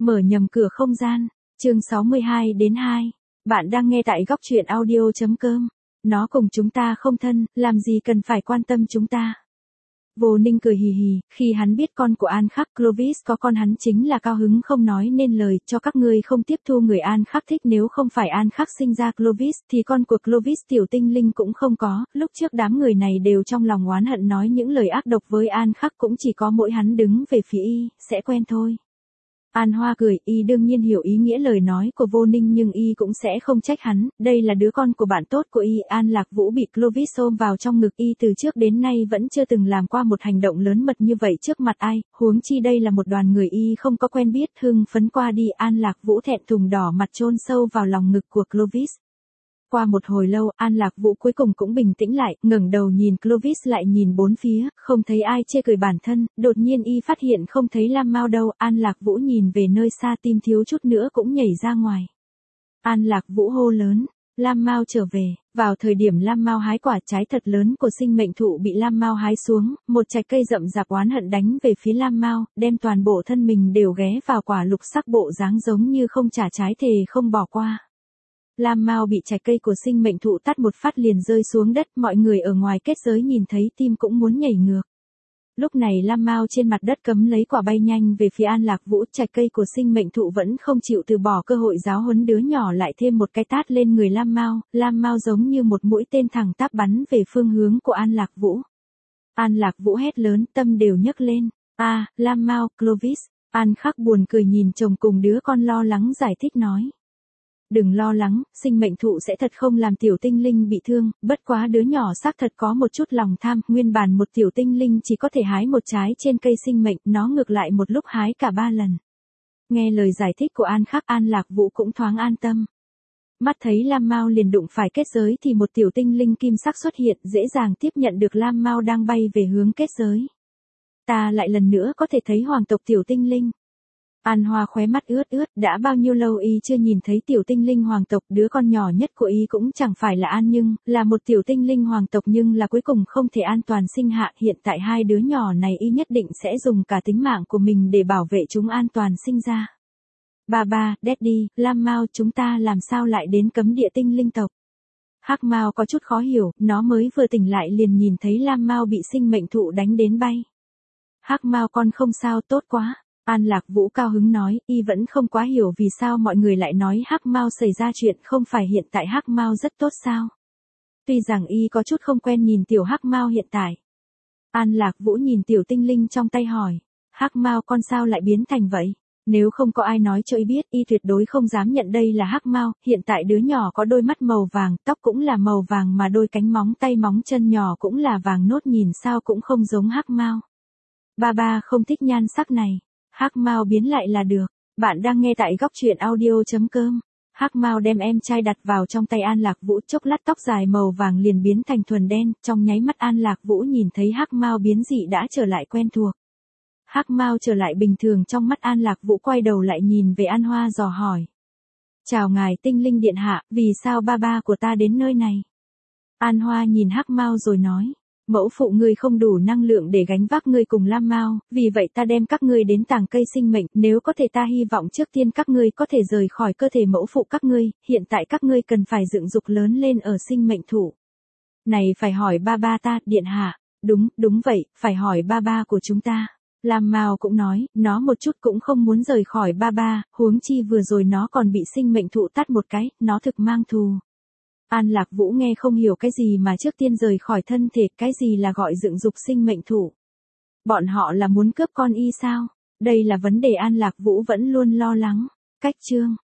Mở nhầm cửa không gian, chương 62 đến 2. Bạn đang nghe tại góc truyện audio.com. Nó cùng chúng ta không thân, làm gì cần phải quan tâm chúng ta. Vô Ninh cười hì hì, khi hắn biết con của An Khắc Clovis có con hắn chính là cao hứng không nói nên lời, cho các ngươi không tiếp thu người An Khắc thích, nếu không phải An Khắc sinh ra Clovis thì con của Clovis tiểu tinh linh cũng không có. Lúc trước đám người này đều trong lòng oán hận nói những lời ác độc với An Khắc, cũng chỉ có mỗi hắn đứng về phía y, sẽ quen thôi. An Hoa cười, y đương nhiên hiểu ý nghĩa lời nói của Vô Ninh nhưng y cũng sẽ không trách hắn, đây là đứa con của bạn tốt của y. An Lạc Vũ bị Clovis ôm vào trong ngực y từ trước đến nay vẫn chưa từng làm qua một hành động lớn mật như vậy trước mặt ai, huống chi đây là một đoàn người y không có quen biết. Hưng phấn qua đi, An Lạc Vũ thẹn thùng đỏ mặt chôn sâu vào lòng ngực của Clovis. Qua một hồi lâu, An Lạc Vũ cuối cùng cũng bình tĩnh lại, ngẩng đầu nhìn Clovis lại nhìn bốn phía, không thấy ai chê cười bản thân, đột nhiên y phát hiện không thấy Lam Mao đâu. An Lạc Vũ nhìn về nơi xa, tim thiếu chút nữa cũng nhảy ra ngoài. An Lạc Vũ hô lớn, Lam Mao trở về. Vào thời điểm Lam Mao hái quả, trái thật lớn của sinh mệnh thụ bị Lam Mao hái xuống, một chạch cây rậm rạp oán hận đánh về phía Lam Mao, đem toàn bộ thân mình đều ghé vào quả lục sắc, bộ dáng giống như không trả trái thề không bỏ qua. Lam Mao bị chạch cây của sinh mệnh thụ tát một phát liền rơi xuống đất, mọi người ở ngoài kết giới nhìn thấy tim cũng muốn nhảy ngược. Lúc này Lam Mao trên mặt đất cấm lấy quả bay nhanh về phía An Lạc Vũ, chạch cây của sinh mệnh thụ vẫn không chịu từ bỏ cơ hội giáo huấn đứa nhỏ, lại thêm một cái tát lên người Lam Mao. Lam Mao giống như một mũi tên thẳng tắp bắn về phương hướng của An Lạc Vũ. An Lạc Vũ hét lớn, tâm đều nhấc lên. Lam Mao, Clovis. An Khắc buồn cười nhìn chồng cùng đứa con lo lắng giải thích nói. Đừng lo lắng, sinh mệnh thụ sẽ thật không làm tiểu tinh linh bị thương, bất quá đứa nhỏ xác thật có một chút lòng tham, nguyên bản một tiểu tinh linh chỉ có thể hái một trái trên cây sinh mệnh, nó ngược lại một lúc hái cả 3 lần. Nghe lời giải thích của An Khắc, An Lạc Vũ cũng thoáng an tâm. Mắt thấy Lam Mao liền đụng phải kết giới thì một tiểu tinh linh kim sắc xuất hiện, dễ dàng tiếp nhận được Lam Mao đang bay về hướng kết giới. Ta lại lần nữa có thể thấy hoàng tộc tiểu tinh linh. An Hoa khóe mắt ướt, đã bao nhiêu lâu y chưa nhìn thấy tiểu tinh linh hoàng tộc, đứa con nhỏ nhất của y cũng chẳng phải là An Nhưng, là một tiểu tinh linh hoàng tộc nhưng là cuối cùng không thể an toàn sinh hạ, hiện tại hai đứa nhỏ này y nhất định sẽ dùng cả tính mạng của mình để bảo vệ chúng an toàn sinh ra. Ba, Daddy, Lam Mao, chúng ta làm sao lại đến cấm địa tinh linh tộc? Hắc Mao có chút khó hiểu, nó mới vừa tỉnh lại liền nhìn thấy Lam Mao bị sinh mệnh thụ đánh đến bay. Hắc Mao con không sao, tốt quá. An Lạc Vũ cao hứng nói, y vẫn không quá hiểu vì sao mọi người lại nói Hắc Mao xảy ra chuyện, không phải hiện tại Hắc Mao rất tốt sao? Tuy rằng y có chút không quen nhìn tiểu Hắc Mao hiện tại. An Lạc Vũ nhìn tiểu tinh linh trong tay hỏi, Hắc Mao con sao lại biến thành vậy? Nếu không có ai nói cho y biết, y tuyệt đối không dám nhận đây là Hắc Mao. Hiện tại đứa nhỏ có đôi mắt màu vàng, tóc cũng là màu vàng, mà đôi cánh móng tay móng chân nhỏ cũng là vàng nốt, nhìn sao cũng không giống Hắc Mao. Ba không thích nhan sắc này. Hắc Mao biến lại là được. Bạn đang nghe tại góc truyện audio.com. Hắc Mao đem em trai đặt vào trong tay An Lạc Vũ, chốc lát tóc dài màu vàng liền biến thành thuần đen, trong nháy mắt An Lạc Vũ nhìn thấy Hắc Mao biến dị đã trở lại quen thuộc. Hắc Mao trở lại bình thường trong mắt An Lạc Vũ, quay đầu lại nhìn về An Hoa dò hỏi. Chào ngài tinh linh điện hạ, vì sao ba của ta đến nơi này? An Hoa nhìn Hắc Mao rồi nói. Mẫu phụ ngươi không đủ năng lượng để gánh vác ngươi cùng Lam Mao, vì vậy ta đem các ngươi đến tàng cây sinh mệnh, nếu có thể ta hy vọng trước tiên các ngươi có thể rời khỏi cơ thể mẫu phụ các ngươi, hiện tại các ngươi cần phải dựng dục lớn lên ở sinh mệnh thụ. Này phải hỏi ba ta, điện hạ. Đúng vậy, phải hỏi ba của chúng ta. Lam Mao cũng nói, nó một chút cũng không muốn rời khỏi ba, huống chi vừa rồi nó còn bị sinh mệnh thụ tát một cái, nó thực mang thù. An Lạc Vũ nghe không hiểu cái gì mà trước tiên rời khỏi thân thể, cái gì là gọi dựng dục sinh mệnh thụ. Bọn họ là muốn cướp con y sao? Đây là vấn đề An Lạc Vũ vẫn luôn lo lắng. Cách chương